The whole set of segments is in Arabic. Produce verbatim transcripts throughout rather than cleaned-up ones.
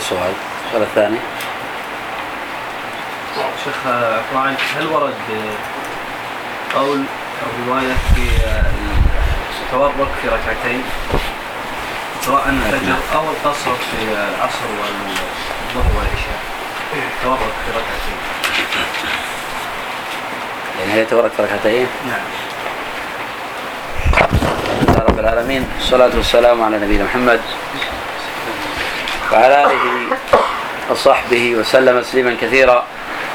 السؤال السؤال الثاني. شيخ فراعنك، هل ورد قول أو رواية في التورك في ركعتين سواء الفجر أو القصر في العصر والظهر والعشاء؟ تورك في ركعتين، يعني هل يتورك في ركعتين؟ نعم. رب العالمين، الصلاة والسلام على نبينا محمد وعلى آله وصحبه وسلم تسليما كثيرا.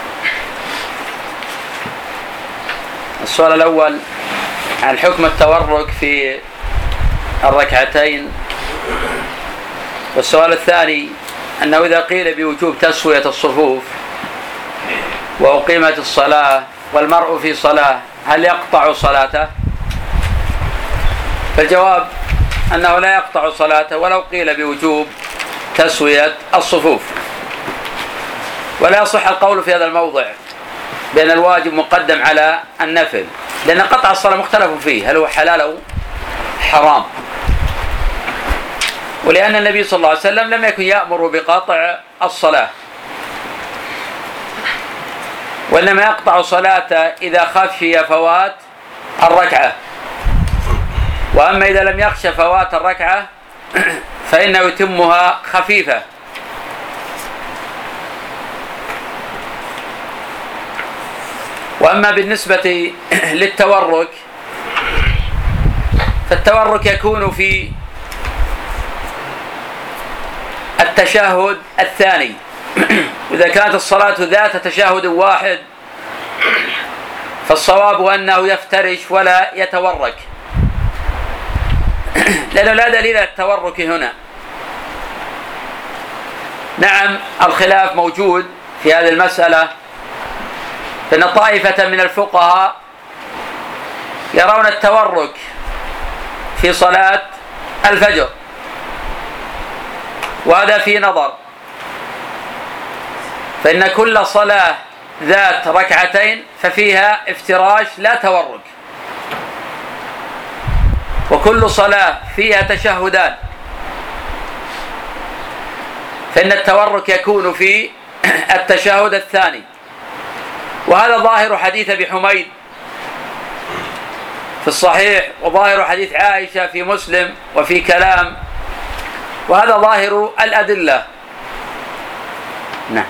السؤال الأول عن حكم التورك في الركعتين، والسؤال الثاني أنه إذا قيل بوجوب تسوية الصفوف وأقيمت الصلاة والمرء في صلاة هل يقطع صلاته؟ فالجواب أنه لا يقطع صلاته ولو قيل بوجوب تسوية الصفوف، ولا يصح القول في هذا الموضع بأن الواجب مقدم على النفل، لأن قطع الصلاة مختلف فيه هل هو حلال أو حرام، ولأن النبي صلى الله عليه وسلم لم يكن يأمر بقطع الصلاة، وإنما يقطع صلاته إذا خشي فوات الركعة، وأما إذا لم يخش فوات الركعة فإنه يتمها خفيفة. وأما بالنسبة للتورك فالتورك يكون في التشهد الثاني، وإذا كانت الصلاة ذات تشهد واحد فالصواب أنه يفترش ولا يتورك، لأنه لا دليل التورك هنا. نعم الخلاف موجود في هذه المسألة، فإن طائفة من الفقهاء يرون التورك في صلاة الفجر، وهذا في نظر، فإن كل صلاة ذات ركعتين ففيها افتراش لا تورك، وكل صلاة فيها تشهدان فإن التورك يكون في التشهد الثاني، وهذا ظاهر حديث أبي حميد في الصحيح، وظاهر حديث عائشة في مسلم وفي كلام، وهذا ظاهر الأدلة. نعم.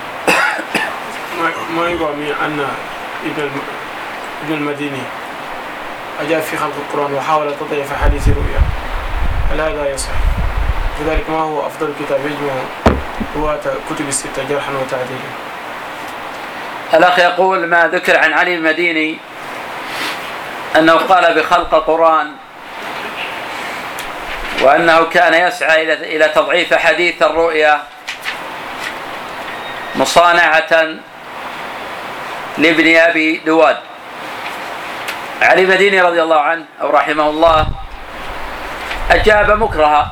ما يقول أن ابن ابن المديني أجاب في خلق القرآن وحاول تضعيف حديث الرؤيا، هل هذا يصح؟ لذلك ما هو أفضل كتاب يجمع رواة كتب الستة جرحا وتعديلا؟ الأخ يقول ما ذكر عن علي المديني أنه قال بخلق القرآن، وأنه كان يسعى إلى تضعيف حديث الرؤيا مصانعة لابن أبي دواد. علي المديني رضي الله عنه أو رحمه الله أجاب مكرها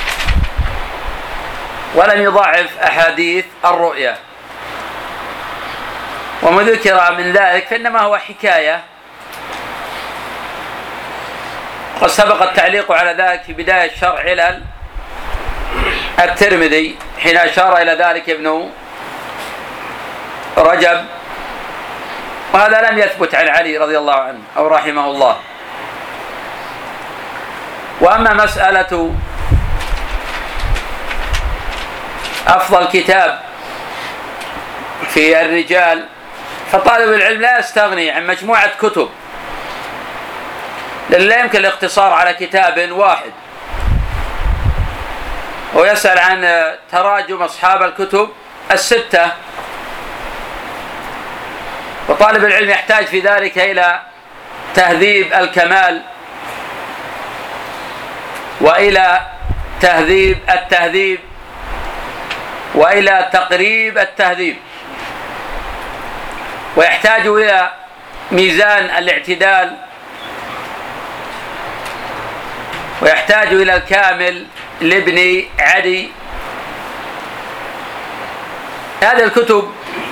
ولم يضعف أحاديث الرؤيا، وما ذكر من ذلك فإنما هو حكاية، قد سبق التعليق على ذلك في بداية شرح علل الترمذي حين أشار إلى ذلك ابن رجب، وهذا لم يثبت عن علي رضي الله عنه أو رحمه الله. وأما مسألة أفضل كتاب في الرجال فطالب العلم لا يستغني عن مجموعة كتب، لأن لا يمكن الاقتصار على كتاب واحد، ويسأل عن تراجم أصحاب الكتب الستة، وطالب العلم يحتاج في ذلك إلى تهذيب الكمال وإلى تهذيب التهذيب وإلى تقريب التهذيب، ويحتاج إلى ميزان الاعتدال، ويحتاج إلى الكامل لابن عدي. هذه الكتب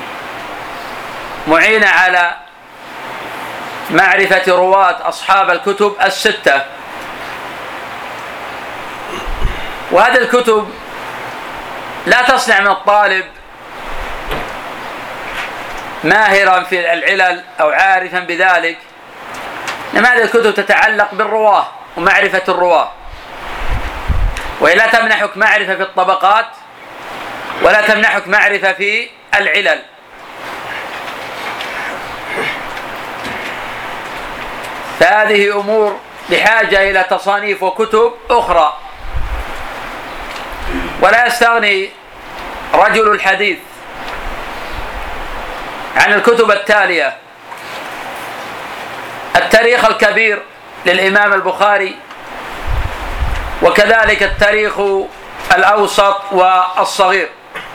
معينة على معرفة رواة أصحاب الكتب الستة، وهذه الكتب لا تصنع من الطالب ماهرا في العلل أو عارفا بذلك، إنما هذه الكتب تتعلق بالرواه ومعرفة الرواه، وهي لا تمنحك معرفة في الطبقات ولا تمنحك معرفة في العلل. فهذه أمور بحاجة إلى تصانيف وكتب أخرى. ولا يستغني رجل الحديث عن الكتب التالية: التاريخ الكبير للإمام البخاري، وكذلك التاريخ الأوسط والصغير،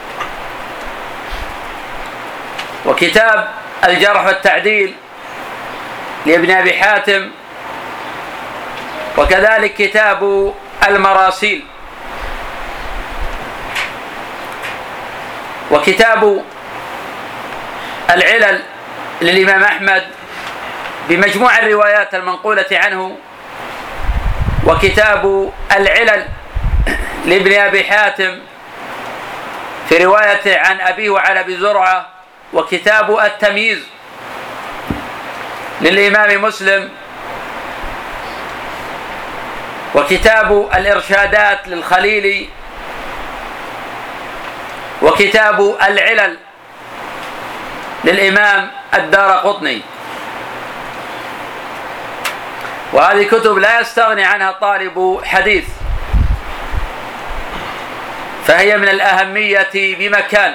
وكتاب الجرح والتعديل لابن أبي حاتم، وكذلك كتاب المراسيل، وكتاب العلل للإمام أحمد بمجموع الروايات المنقولة عنه، وكتاب العلل لابن أبي حاتم في روايته عن أبيه وعن أبي زرعة، وكتاب التمييز للإمام مسلم، وكتاب الإرشادات للخليلي، وكتاب العلل للإمام الدارقطني. وهذه كتب لا يستغني عنها طالب حديث، فهي من الأهمية بمكان،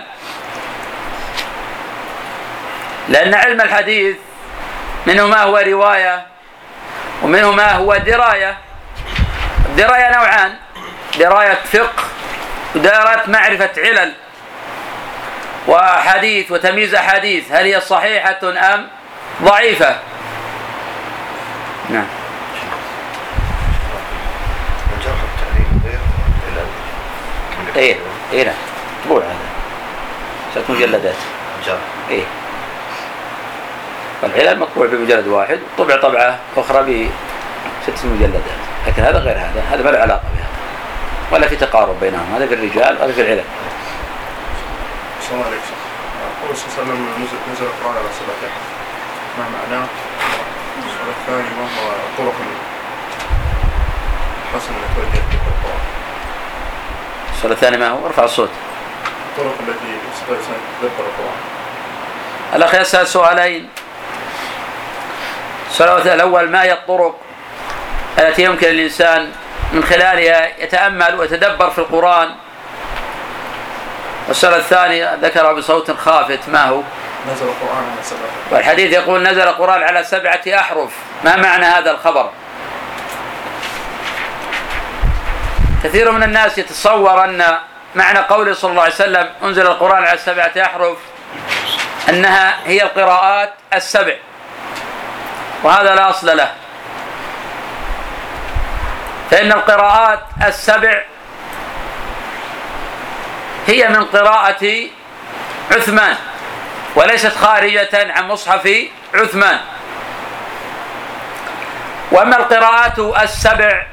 لأن علم الحديث منه ما هو رواية ومنه ما هو دراية. الدراية نوعان: دراية فقه ودراية معرفة علل وحديث وتمييز أحاديث، هل هي صحيحة أم ضعيفة. نعم. الجرح والتعديل غير العلل. ايه ايه نعم طبوع هذا ست مجلدات. الجرح ايه والعلل مطبوع بمجلد واحد، طبع طبعة أخرى بست مجلدات، لكن هذا غير هذا، هذا ما له علاقة بهذا ولا في تقارب بينهم، هذا في الرجال وهذا في العلل. السلام عليكم. قول صلى الله عليه وسلم نزل نزل القرآن على سبعة أحرف، ما معناه؟ السؤال الثاني: ما هو طرق الحسن التي توجه بها القرآن؟ السؤال الثاني ما هو؟ ارفع الصوت. الطرق التي يستطيع الإنسان يتدبر القرآن. الأخ يسأل سؤالين. السؤال الأول: ما هي الطرق التي يمكن الإنسان من خلالها يتأمل ويتدبر في القرآن؟ والسؤال الثاني ذكر بصوت خافت: ما هو؟ نزل القرآن على سبعة أحرف. والحديث يقول نزل القرآن على سبعة أحرف، ما معنى هذا الخبر؟ كثير من الناس يتصور أن معنى قوله صلى الله عليه وسلم أنزل القرآن على سبعة أحرف أنها هي القراءات السبع، وهذا لا أصل له، فإن القراءات السبع هي من قراءة عثمان وليست خارجة عن مصحف عثمان. وأما القراءات السبع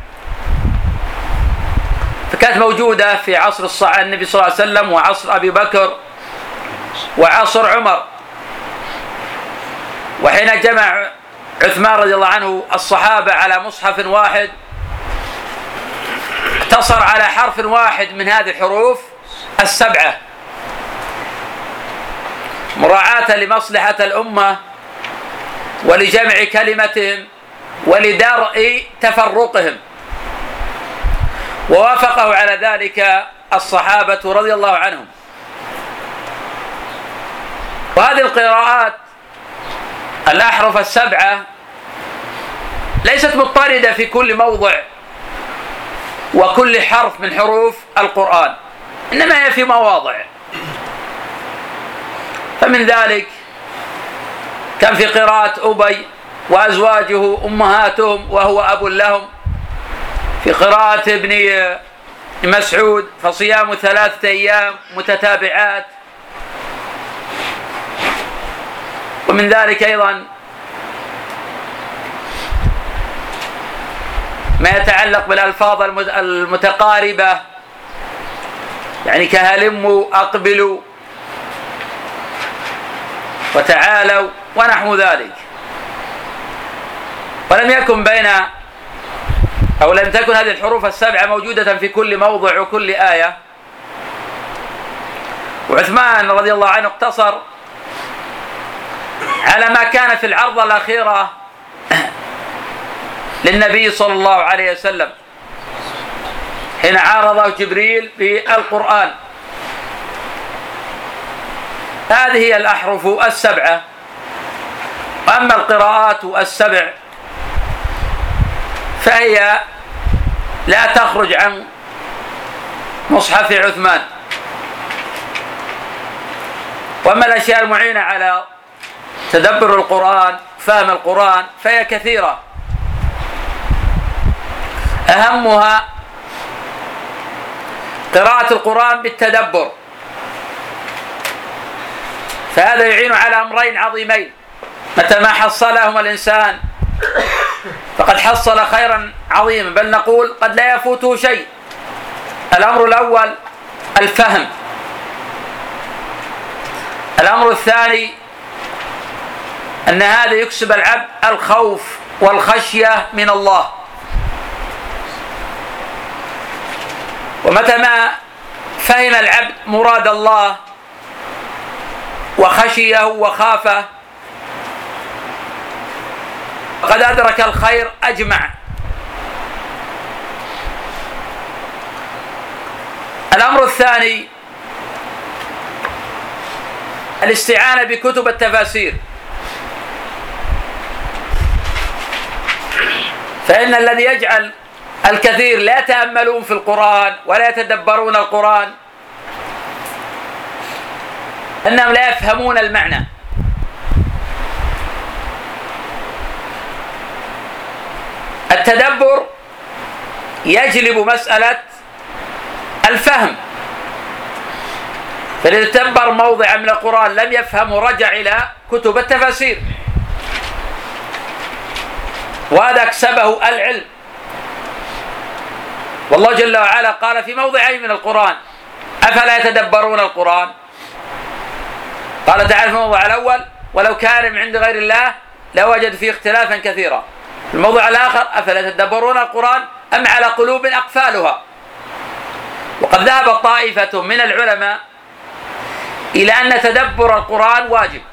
فكانت موجودة في عصر النبي صلى الله عليه وسلم وعصر أبي بكر وعصر عمر، وحين جمع عثمان رضي الله عنه الصحابة على مصحف واحد اقتصر على حرف واحد من هذه الحروف السبعة مراعاة لمصلحة الأمة ولجمع كلمتهم ولدرء تفرقهم، ووافقه على ذلك الصحابة رضي الله عنهم. وهذه القراءات الأحرف السبعة ليست مضطردة في كل موضع وكل حرف من حروف القرآن، إنما هي في مواضع. فمن ذلك كان في قراءة أبي وأزواجه أمهاتهم وهو أب لهم، في قراءة ابن مسعود فصيام ثلاثة أيام متتابعات، ومن ذلك أيضا ما يتعلق بالألفاظ المتقاربة يعني كهلموا أقبلوا وتعالوا ونحو ذلك. ولم يكن بين أو لم تكن هذه الحروف السبعة موجودة في كل موضع وكل آية. وعثمان رضي الله عنه اقتصر على ما كان في العرضة الأخيرة للنبي صلى الله عليه وسلم حين عارضه جبريل بالقرآن. هذه هي الأحرف السبعة. أما القراءات السبع فهي لا تخرج عن مصحف عثمان. وأما الأشياء المعينة على تدبر القرآن فهم القرآن فهي كثيرة، أهمها قراءة القرآن بالتدبر، فهذا يعين على أمرين عظيمين متى ما حصلهما الإنسان فقد حصل خيرا عظيما، بل نقول قد لا يفوته شيء. الأمر الأول الفهم. الأمر الثاني أن هذا يكسب العبد الخوف والخشية من الله. ومتى ما فهم العبد مراد الله وخشيه وخافه فقد أدرك الخير أجمع. الأمر الثاني الاستعانة بكتب التفاسير، فإن الذي يجعل الكثير لا يتأملون في القرآن ولا يتدبرون القرآن أنهم لا يفهمون المعنى. التدبر يجلب مسألة الفهم، فإذا تدبر موضعا من القرآن لم يفهمه رجع إلى كتب التفاسير، وهذا أكسبه العلم. والله جل وعلا قال في موضعين من القرآن أفلا يتدبرون القرآن؟ قال تعالى في الموضع الأول ولو كان من عند غير الله لوجد فيه اختلافا كثيرا. في الموضع الآخر أفلا يتدبرون القرآن أم على قلوب أقفالها. وقد ذهب طائفة من العلماء إلى أن تدبر القرآن واجب،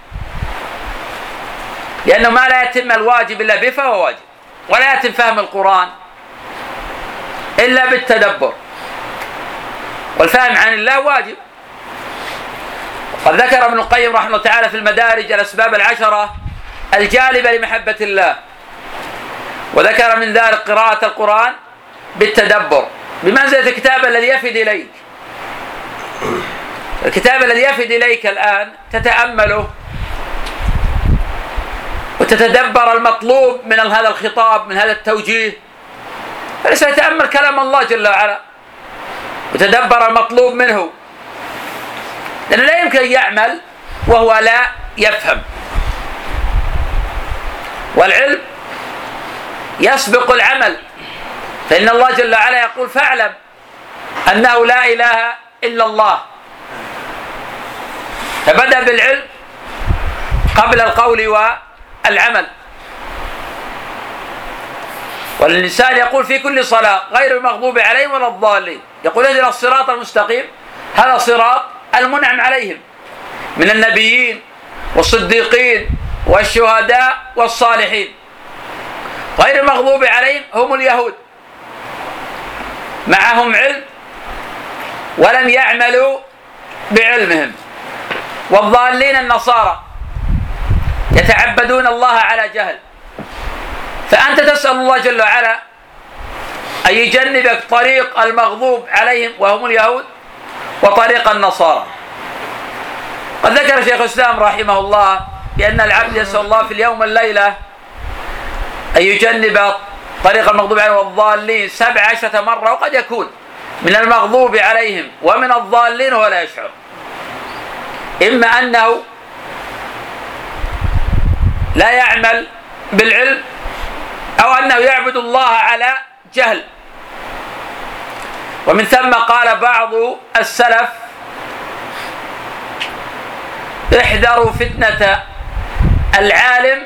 لأنه ما لا يتم الواجب إلا به فهو واجب، ولا يتم فهم القرآن إلا بالتدبر، والفهم عن الله واجب. قد ذكر ابن القيم رحمه الله تعالى في المدارج الأسباب العشرة الجالبة لمحبة الله، وذكر من ذلك قراءة القرآن بالتدبر بمنزلة الكتاب الذي يفد إليك. الكتاب الذي يفد إليك الآن تتأمله وتتدبر المطلوب من هذا الخطاب، من هذا التوجيه، فليس يتأمل كلام الله جل وعلا وتدبر المطلوب منه، لأنه لا يمكن أن يعمل وهو لا يفهم. والعلم يسبق العمل، فإن الله جل وعلا يقول فاعلم أنه لا إله إلا الله، فبدأ بالعلم قبل القول والعمل. والإنسان يقول في كل صلاة غير المغضوب عليهم ولا الضالين، يقول اهدنا الصراط المستقيم، هذا صراط المنعم عليهم من النبيين والصديقين والشهداء والصالحين. غير المغضوب عليهم هم اليهود، معهم علم ولم يعملوا بعلمهم، والضالين النصارى يتعبدون الله على جهل. فأنت تسأل الله جل وعلا أن يجنبك طريق المغضوب عليهم وهم اليهود وطريق النصارى. قد ذكر شيخ الإسلام رحمه الله بأن العبد يسأل الله في اليوم والليلة أن يجنب طريق المغضوب عليهم والضالين سبع عشرة مرة، وقد يكون من المغضوب عليهم ومن الضالين ولا يشعر، إما أنه لا يعمل بالعلم أو أنه يعبد الله على جهل. ومن ثم قال بعض السلف احذروا فتنة العالم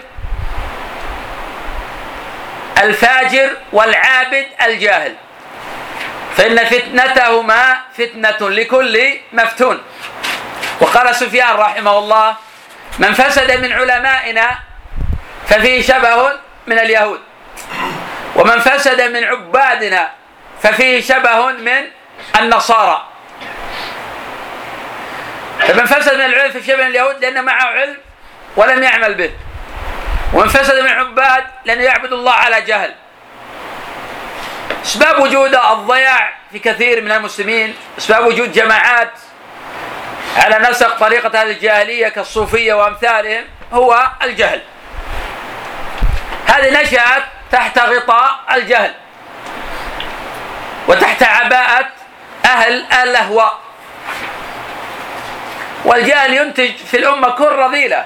الفاجر والعابد الجاهل، فإن فتنتهما فتنة لكل مفتون. وقال سفيان رحمه الله: من فسد من علمائنا ففيه شبه من اليهود، ومن فسد من عبادنا ففيه شبه من النصارى. فمن فسد من العلم ففيه شبه من اليهود لأنه معه علم ولم يعمل به، ومن فسد من العباد لأنه يعبد الله على جهل. أسباب وجود الضياع في كثير من المسلمين، أسباب وجود جماعات على نسق طريقة هذه الجاهلية كالصوفية وأمثالهم هو الجهل. هذه نشأت تحت غطاء الجهل وتحت عباءة أهل الأهواء، والجهل ينتج في الأمة كل رذيلة.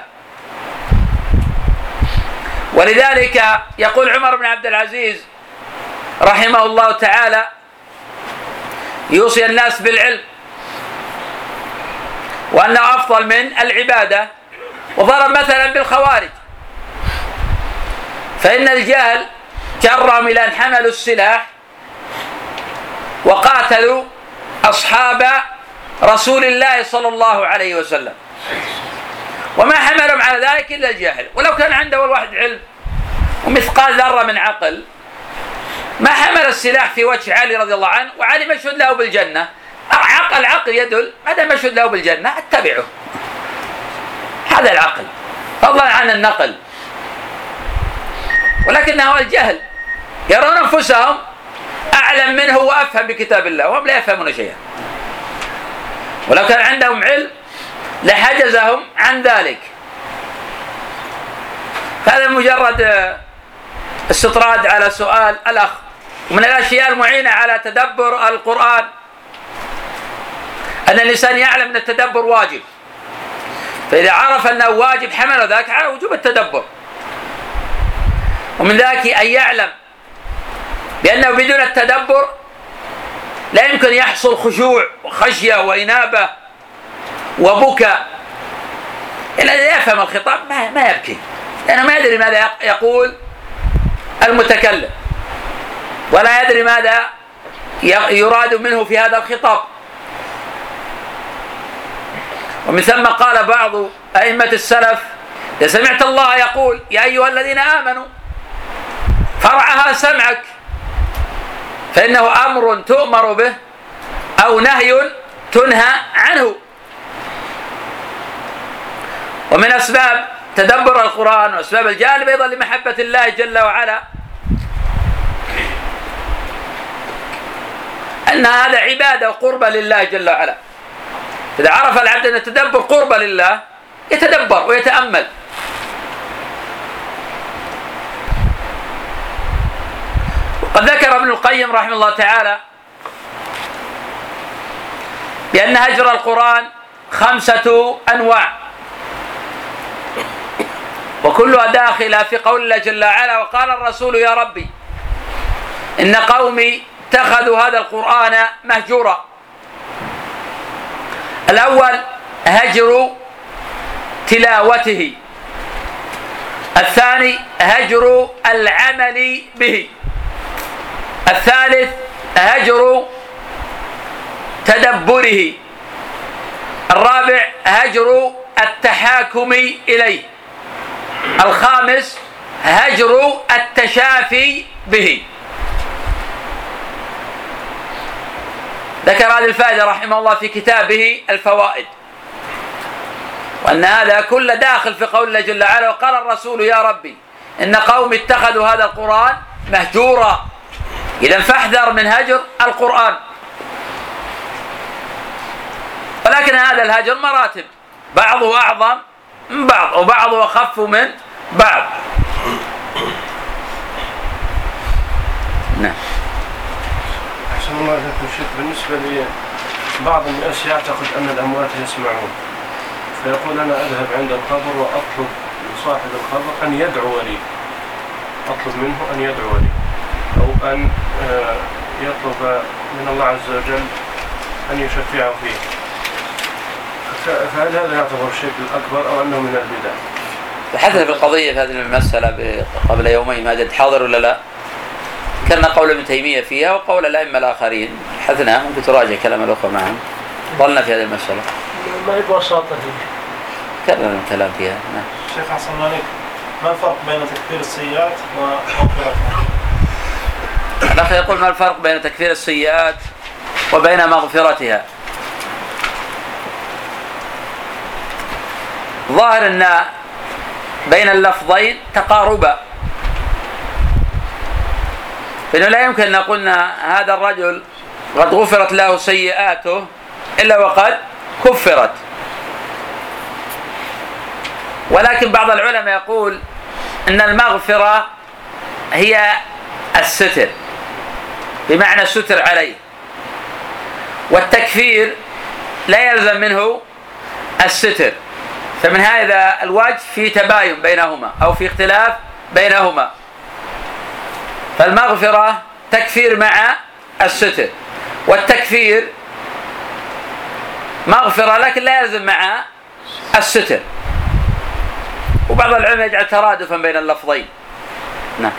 ولذلك يقول عمر بن عبد العزيز رحمه الله تعالى: يوصي الناس بالعلم وأنه أفضل من العبادة، وضرب مثلا بالخوارج، فإن الجهل جرهم إلى أن حملوا السلاح وقاتلوا أصحاب رسول الله صلى الله عليه وسلم، وما حملهم على ذلك إلا الجهل. ولو كان عنده الواحد علم ومثقال ذرة من عقل ما حمل السلاح في وجه علي رضي الله عنه، وعلي مشهود له بالجنة. عقل عقل يدل هذا مشهود له بالجنة اتبعه، هذا العقل فضلا عن النقل. ولكنه الجهل، يرون أنفسهم أعلم منه وأفهم بكتاب الله وهم لا يفهمون شيئا، ولو كان عندهم علم لحجزهم عن ذلك. هذا مجرد استطراد على سؤال الأخ. ومن الأشياء المعينة على تدبر القرآن أن الإنسان يعلم أن التدبر واجب، فإذا عرف أنه واجب حمل ذلك على وجوب التدبر. ومن ذلك أن يعلم بأنه بدون التدبر لا يمكن يحصل خشوع وخشية وإنابة وبكاء، إلا إذا يفهم الخطاب ما ما يبكي، لأنه ما يدري ماذا يقول المتكلم ولا يدري ماذا يراد منه في هذا الخطاب. ومن ثم قال بعض أئمة السلف: إذا سمعت الله يقول يا أيها الذين آمنوا فرعها سمعك، فإنه أمر تؤمر به أو نهي تنهى عنه. ومن أسباب تدبر القرآن وأسباب الجالب أيضا لمحبة الله جل وعلا أن هذا عبادة وقربة لله جل وعلا. إذا عرف العبد أن التدبر قربة لله يتدبر ويتأمل. وقد ذكر ابن القيم رحمه الله تعالى بأن هجر القرآن خمسة أنواع، وكلها داخلة في قول الله جل وعلا: وقال الرسول يا ربي إن قومي اتخذوا هذا القرآن مهجورا. الأول هجر تلاوته، الثاني هجر العمل به، الثالث هجر تدبره، الرابع هجر التحاكم إليه، الخامس هجر التشافي به. ذكر هذه الفائدة رحمه الله في كتابه الفوائد، وأن هذا كله داخل في قول الله جل وعلا: وقال الرسول يا ربي إن قوم اتخذوا هذا القرآن مهجورا. إذن فاحذر من هجر القرآن. ولكن هذا الهجر مراتب، بعضه أعظم من بعض وبعضه أخف من بعض. نعم. أحسن الله إليكم شيخ. بالنسبة لي بعض الناس يعتقد أن الأموات يسمعون، فيقول أنا أذهب عند القبر وأطلب من صاحب القبر أن يدعو لي، أطلب منه أن يدعو لي، أو أن يطلب من الله عز وجل أن يشفعه فيه، فهل هذا يعتبر الشرك الأكبر أو أنه من البدع؟ بحثنا في القضية في هذه المسألة قبل يومين، ما أدري حاضر ولا لا. كان قول ابن تيمية فيها وقول الأئمة الآخرين، بحثنا ممكن تراجع كلام الأخوة معهم. ضلنا في هذه المسألة. ما يبغى شاطر فيه. كلام الكلام فيها. نعم. شيخ حسن عليك، ما الفرق بين تكفير السيئات ومغفرتها؟ الأخ يقول ما الفرق بين تكفير السيئات وبين مغفرتها؟ ظاهر أن بين اللفظين تقاربا، فإنه لا يمكن أن نقول هذا الرجل قد غفرت له سيئاته إلا وقد كفرت. ولكن بعض العلماء يقول أن المغفرة هي الستر، بمعنى الستر عليه، والتكفير لا يلزم منه الستر. فمن هذا الوجه في تباين بينهما أو في اختلاف بينهما. فالمغفرة تكفير مع الستر، والتكفير مغفرة لكن لا يلزم مع الستر. وبعض العلماء يجعل ترادفا بين اللفظين. نعم.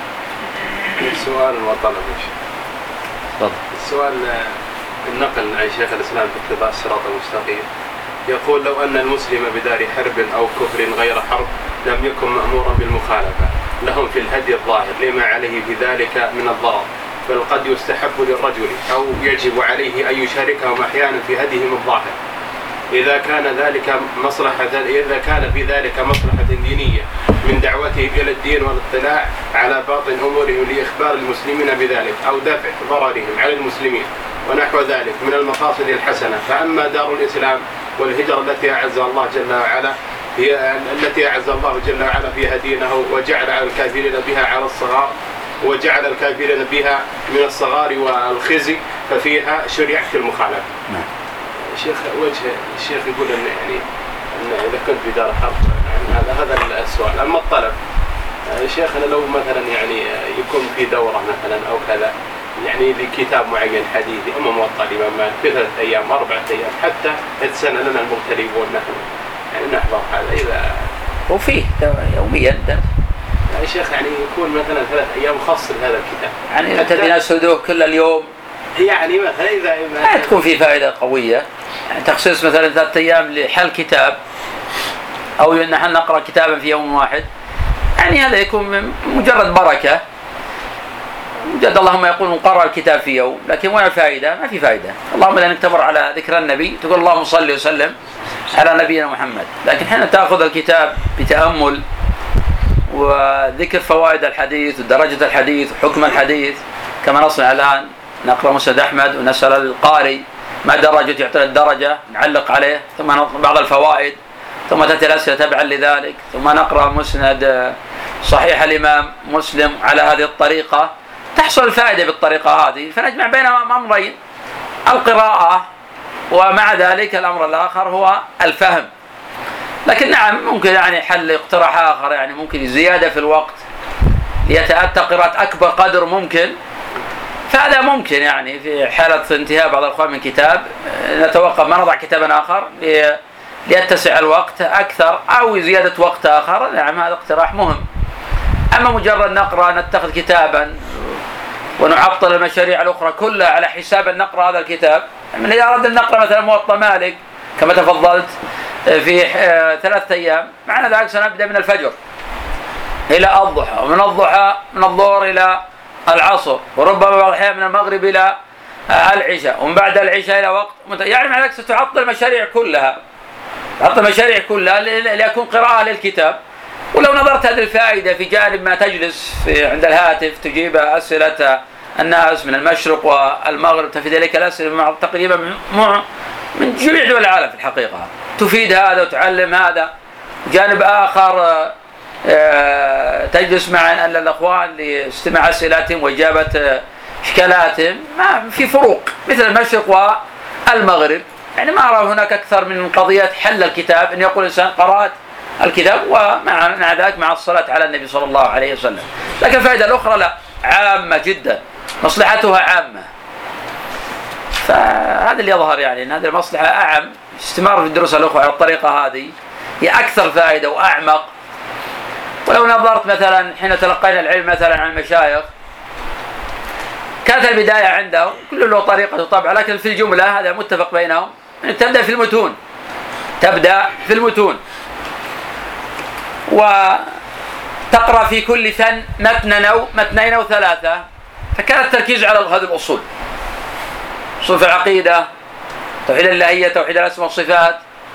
السؤال وطلب تفضل. السؤال النقل عن شيخ الإسلام في اقتضاء الصراط المستقيم، يقول لو أن المسلم بدار حرب أو كفر غير حرب لم يكن مأمورا بالمخالفة لهم في الهدي الظاهر لما عليه بذلك من الضرر، بل قد يستحب للرجل أو يجب عليه أن يشاركهم أحيانا في هديهم الظاهر إذا كان ذلك مصلحة إذا كان في ذلك مصلحة دينية من دعوتهم إلى الدين والاطلاع على باطن أمورهم لإخبار المسلمين بذلك أو دفع ضررهم على المسلمين ونحو ذلك من المقاصد الحسنة. فأما دار الإسلام والهجرة التي أعز الله جل وعلا هي التي أعز الله جل وعلا فيها دينه وجعل على الكافرين بها على الصغار وجعل الكافرين بها من الصغار والخزي، ففيها شريعة المخالفة. شيخ وجه الشيخ يقول ان يعني ان اذا كنت في دار حرب يعني هذا هذا السؤال. اما الطلب شيخنا لو مثلا يعني يكون في دوره مثلا او كذا يعني لكتاب معين حديثي اما موطأ الامام مالك في ثلاث ايام اربعه ايام حتى يتسنى لنا المغتربون نحن يعني نحضر هذا اذا وفيه يوميا درس يا شيخ يعني يكون مثلا ثلاث ايام خاص لهذا الكتاب يعني تبي نسردوه كل اليوم يعني مثلا اذا ما تكون في فائده قويه. يعني تخصيص مثلا ثلاثة أيام لحل كتاب أو أن نحن نقرأ كتابا في يوم واحد، يعني هذا يكون مجرد بركة مجرد. اللهم يقول نقرأ الكتاب في يوم، لكن وين الفائدة؟ ما في فائدة. اللهم لا نكتبر على ذكر النبي تقول اللهم صل وسلم على نبينا محمد، لكن حين تأخذ الكتاب بتأمل وذكر فوائد الحديث ودرجة الحديث وحكم الحديث كما نصنع الآن، نقرأ مسند أحمد ونسأل القارئ ما درجة يعطينا الدرجة نعلق عليه، ثم بعض الفوائد، ثم تأتي الأسئلة تبعا لذلك، ثم نقرأ مسند صحيح الإمام مسلم على هذه الطريقة، تحصل الفائدة بالطريقة هذه. فنجمع بين أمرين، القراءة ومع ذلك الأمر الآخر هو الفهم. لكن نعم ممكن يعني حل اقتراح آخر، يعني ممكن زيادة في الوقت ليتأتى قراءة أكبر قدر ممكن، فهذا ممكن يعني في حالة انتهاء بعض الأخوان من كتاب نتوقف ما نضع كتابا آخر ليتسع الوقت أكثر أو زيادة وقت آخر. نعم هذا اقتراح مهم. أما مجرد نقرأ نتخذ كتابا ونعطل المشاريع الأخرى كلها على حساب أن نقرأ هذا الكتاب، من إذا أردنا نقرأ مثلا موطأ مالك كما تفضلت في ثلاثة أيام، معنى ذلك سنبدأ من الفجر إلى الضحى، ومن الضحى من الظهر إلى العصر، وربما بعض الأحيان من المغرب إلى العشاء، ومن بعد العشاء إلى وقت مت... يعني مع ذلك ستعطل المشاريع كلها، تعطل المشاريع كلها ليكون قراءة للكتاب. ولو نظرت هذه الفائدة في جانب ما تجلس في عند الهاتف تجيب أسئلة الناس من المشرق والمغرب، تفيد إليك الأسئلة تقريبا من, من جميع دول العالم في الحقيقة، تفيد هذا وتعلم هذا. جانب آخر تجلس مع الأخوان لاستماع أسئلتهم وإجابة إشكالاتهم، ما في فروق مثل المشرق والمغرب. يعني ما أرى هناك أكثر من قضية حل الكتاب أن يقول الإنسان قرأت الكتاب ومع ذلك مع الصلاة على النبي صلى الله عليه وسلم. لكن الفائدة الأخرى لا، عامة جدا، مصلحتها عامة. فهذا اللي يظهر يعني أن هذه المصلحة أعم. استمرار في الدروس الأخرى على الطريقة هذه هي أكثر فائدة وأعمق. ولو نظرت مثلا حين تلقينا العلم مثلا عن المشايخ كانت البداية عنده كل له طريقة طبعا، لكن في الجملة هذا متفق بينهم أن تبدأ في المتون، تبدأ في المتون وتقرأ في كل فن متنا أو متنين أو ثلاثة. فكان التركيز على هذه الأصول، أصول في العقيدة، توحيد الإلهية، توحيد الأسماء والصفات،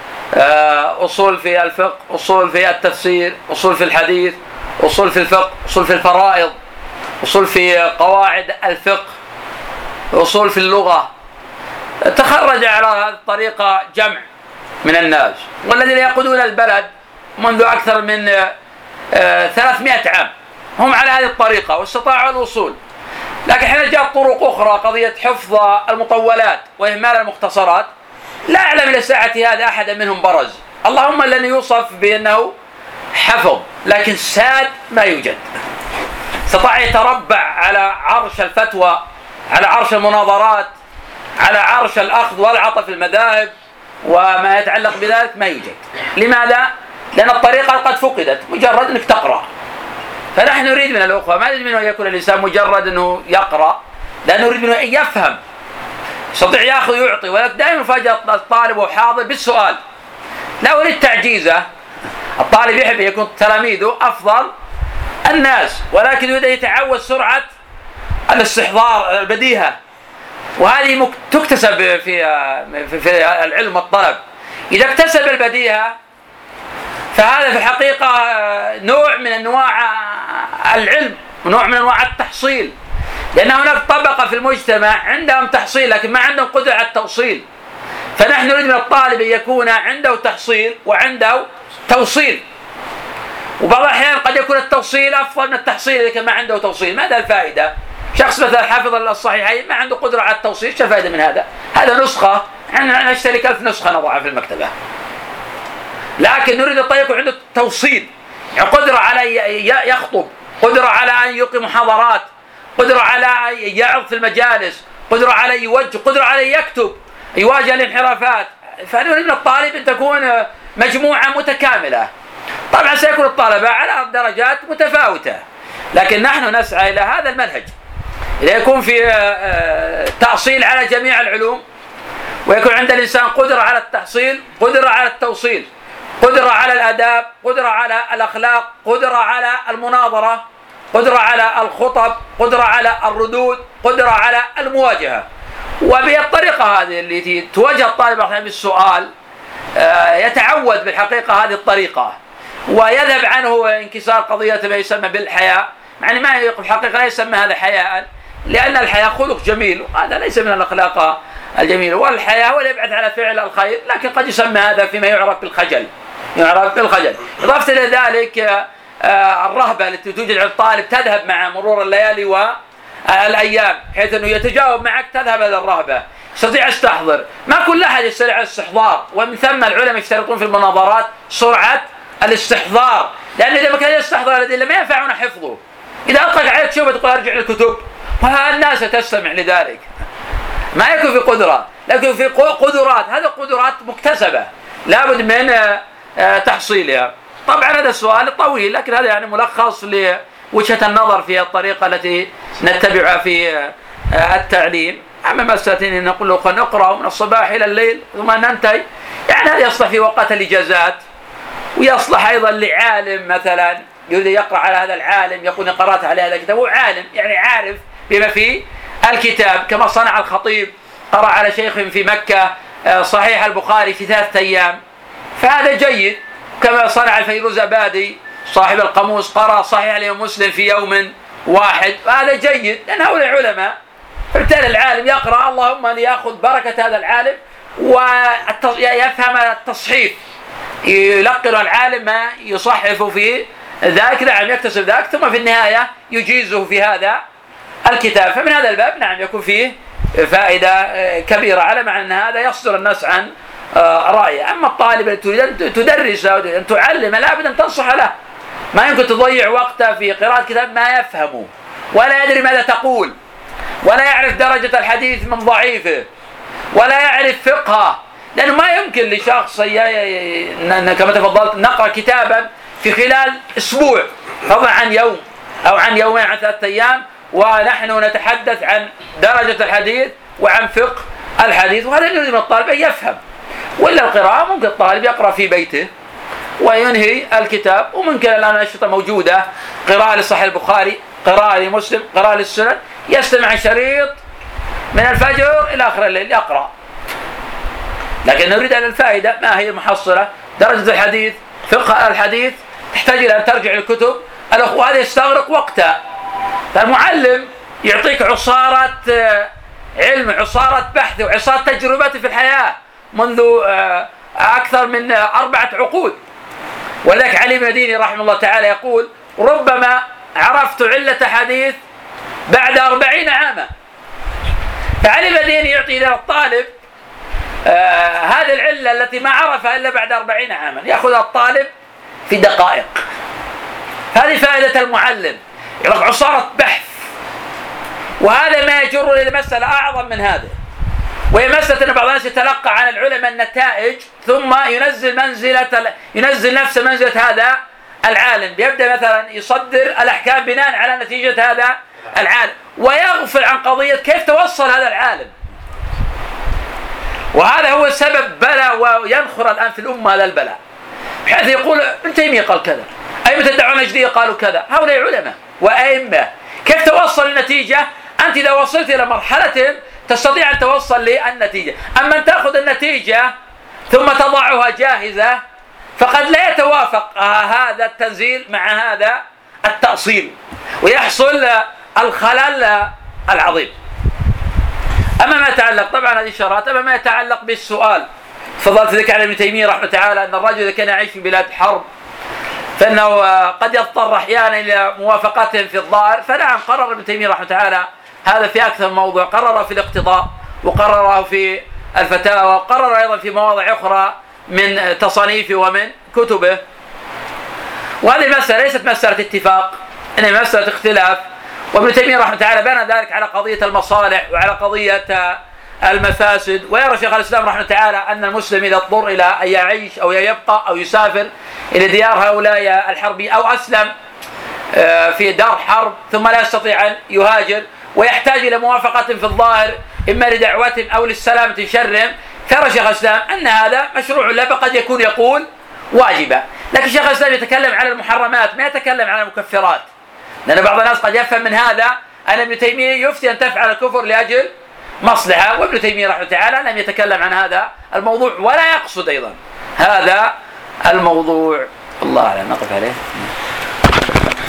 أصول في الفقه، أصول في التفسير، أصول في الحديث، أصول في الفقه، أصول في الفرائض، أصول في قواعد الفقه، أصول في اللغة. تخرج على هذه الطريقة جمع من الناس، والذين يقودون البلد منذ أكثر من ثلاثمائة عام هم على هذه الطريقة واستطاعوا الوصول. لكن حين جاءت طرق أخرى، قضية حفظ المطولات وإهمال المختصرات، لا أعلم إلى ساعة هذا أحدا منهم برز، اللهم لن يوصف بأنه حفظ، لكن ساد ما يوجد. استطاع يتربع على عرش الفتوى، على عرش المناظرات، على عرش الأخذ والعطف في المذاهب وما يتعلق بذلك ما يوجد. لماذا؟ لأن الطريقة قد فقدت، مجرد أنك تقرأ. فنحن نريد من الأخوة ما نريد منه أن يكون الإنسان مجرد أنه يقرأ، لا نريد منه أن يفهم، يستطيع يأخذ ويعطي. ولكن دائما يفاجأ الطالب وحاضر بالسؤال، لا أريد تعجيزه. الطالب يحب يكون تلاميذه أفضل الناس، ولكن يريد أن يتعود سرعة الاستحضار، البديهة، وهذه تكتسب في في العلم والطلب. إذا اكتسب البديهة فهذا في الحقيقة نوع من أنواع العلم ونوع من أنواع التحصيل، لأن هناك طبقة في المجتمع عندهم تحصيل لكن ما عندهم قدرة على التوصيل. فنحن نريد من الطالب أن يكون عنده تحصيل وعنده توصيل، وبعض الأحيان قد يكون التوصيل أفضل من التحصيل إذا كان ما عنده توصيل. ماذا الفائدة؟ شخص مثلا حافظ الصحيحين ما عنده قدرة على التوصيل، شو الفائدة من هذا؟ هذا نسخة، احنا نشتري ألف نسخة نضعها في المكتبة. لكن نريد الطريق يكون عنده توصيل، يعني قدرة على يخطب، قدرة على أن يلقي محاضرات، قدرة على أن يعظ في المجالس، قدرة على يوجه، قدرة على يكتب، يواجه الانحرافات. فنريد من الطالب أن تكون مجموعة متكاملة. طبعا سيكون الطلبة على درجات متفاوتة، لكن نحن نسعى إلى هذا المنهج، إلى يكون في تأصيل على جميع العلوم، ويكون عند الإنسان قدرة على التحصيل، قدرة على التوصيل، قدرة على الأداب، قدرة على الأخلاق، قدرة على المناظرة، قدرة على الخطب، قدرة على الردود، قدرة على المواجهة. وبالطريقة هذه التي تواجه الطالب بالسؤال يتعود بالحقيقة هذه الطريقة، ويذهب عنه انكسار قضية ما يسمى بالحياء، يعني ما في الحقيقة لا يسمى هذا حياء، لأن الحياء خلق جميل وهذا ليس من الأخلاق الجميلة، والحياء هو اللي يبعد على فعل الخير، لكن قد يسمى هذا فيما يعرف بالخجل، يعرف بالخجل. إضافة إلى ذلك الرهبة التي توجد عند الطالب تذهب مع مرور الليالي والأيام، حيث أنه يتجاوب معك تذهب هذه الرهبة، يستطيع يستحضر. ما كل أحد يستطيع الاستحضار، ومن ثم العلماء يشترطون في المناظرات سرعة الاستحضار، لأن إذا ما كان يستحضر الأدلة ما ينفعنا حفظه. إذا ألقى عليك شوفة تقول أرجع للكتب، والناس تستمع لذلك، ما يكون في قدرة، لكن في قدرات، هذه قدرات مكتسبة لابد من تحصيلها. طبعا هذا السؤال طويل، لكن هذا يعني ملخص لوجهة النظر في الطريقة التي نتبعها في التعليم. أما مسألة أن نقول له نقرأ من الصباح إلى الليل ثم ننتهي، يعني هذا يصلح في وقت الإجازات، ويصلح أيضا لعالم مثلا يريد يقرأ على هذا العالم، يقول قرأت على هذا الكتاب، هو عالم يعني عارف بما في الكتاب، كما صنع الخطيب قرأ على شيخ في مكة صحيح البخاري في ثلاثة أيام، فهذا جيد. كما صنع الفيروزابادي صاحب القاموس قرأ صحيح الإمام مسلم في يوم واحد، فهذا جيد، لأن هؤلاء العلماء. فبالتالي العالم يقرأ، اللهم أن يأخذ بركة هذا العالم ويفهم التصحيف، يلقن العالم ما يصحف في ذاك، نعم يكتسب ذاك، ثم في النهاية يجيزه في هذا الكتاب. فمن هذا الباب نعم يكون فيه فائدة كبيرة، على معنى أن هذا يصدر الناس عن رأيه. أما الطالب الذي تريد أن تدرس أو أن تعلم لابد أن تنصح له، ما يمكن تضيع وقته في قراءة كتاب ما يفهمه ولا يدري ماذا تقول، ولا يعرف درجة الحديث من ضعيفه ولا يعرف فقهه، لأنه ما يمكن لشخص كما تفضلت نقرأ كتابا في خلال أسبوع فضلا عن يوم أو عن يومين عن ثلاثة أيام ونحن نتحدث عن درجة الحديث وعن فقه الحديث، وهذا يلزم الطالب أن يفهم. ولا القراءة ممكن الطالب يقرأ في بيته وينهي الكتاب، وممكن الآن الأنشطة موجودة، قراءة لصحيح البخاري، قراءة لمسلم، قراءة للسنن، يستمع شريط من الفجر إلى آخر الليل يقرأ. لكن نريد أن الفائدة ما هي محصلة درجة الحديث، فقه الحديث، تحتاج إلى أن ترجع للكتب، وهذا يستغرق وقتا. فالمعلم يعطيك عصارة علم، عصارة بحث وعصارة تجربته في الحياة منذ أكثر من أربعة عقود. ولذلك علي بن مديني رحمه الله تعالى يقول: ربما عرفت علة حديث بعد أربعين عاما. فعلي بن مديني يعطي للطالب آه هذه العلة التي ما عرفها إلا بعد أربعين عاما، يأخذ الطالب في دقائق. هذه فائدة المعلم، يعطيك عصارة بحث. وهذا ما يجر إلى مسألة أعظم من هذا، وهي مسألة أن بعض الناس يتلقى عن العلماء النتائج ثم ينزل منزلة ينزل نفسه منزلة هذا العالم، يبدأ مثلا يصدر الأحكام بناء على نتيجة هذا العالم، ويغفل عن قضية كيف توصل هذا العالم. وهذا هو سبب بلاء وينخر الآن في الأمة هذا البلاء، بحيث يقول ابن تيمية قال كذا، أئمة الدعوة النجدية قالوا كذا. هؤلاء علماء وأئمة، كيف توصل النتيجة؟ أنت إذا وصلت إلى مرحلة تستطيع أن توصل للنتيجة. أما أن تأخذ النتيجة ثم تضعها جاهزة فقد لا يتوافق هذا التنزيل مع هذا التأصيل، ويحصل الخلل العظيم. أما ما يتعلق طبعا هذه الشرات، أما ما يتعلق بالسؤال فضلت ذكر عن ابن تيمية رحمه تعالى أن الرجل إذا كان يعيش في بلاد حرب فإنه قد يضطر أحيانا إلى موافقتهم في الظاهر. فنعم قرر ابن تيمية رحمه تعالى هذا في أكثر من موضوع، قرره في الاقتضاء وقرره في الفتاوى وقرر أيضا في مواضع أخرى من تصانيفه ومن كتبه. وهذه المسألة ليست مسألة اتفاق، إنها مسألة اختلاف. وابن تيمية رحمه تعالى بنى ذلك على قضية المصالح وعلى قضية المفاسد. ويرى شيخ الإسلام رحمه تعالى أن المسلم إذا اضطر إلى أن يعيش أو يبقى أو يسافر إلى ديار هؤلاء الحربي أو أسلم في دار حرب ثم لا يستطيع أن يهاجر ويحتاج إلى موافقة في الظاهر إما لدعوة أو للسلامة شرهم، فيرى شيخ الإسلام أن هذا مشروع له، قد يكون يقول واجبا. لكن شيخ الإسلام يتكلم على المحرمات ما يتكلم على المكفرات، لأن بعض الناس قد يفهم من هذا أن ابن تيمية يفتي أن تفعل الكفر لأجل مصلحة، وابن تيمية رحمه تعالى لم يتكلم عن هذا الموضوع ولا يقصد أيضا هذا الموضوع. الله أعلم، نقف عليه.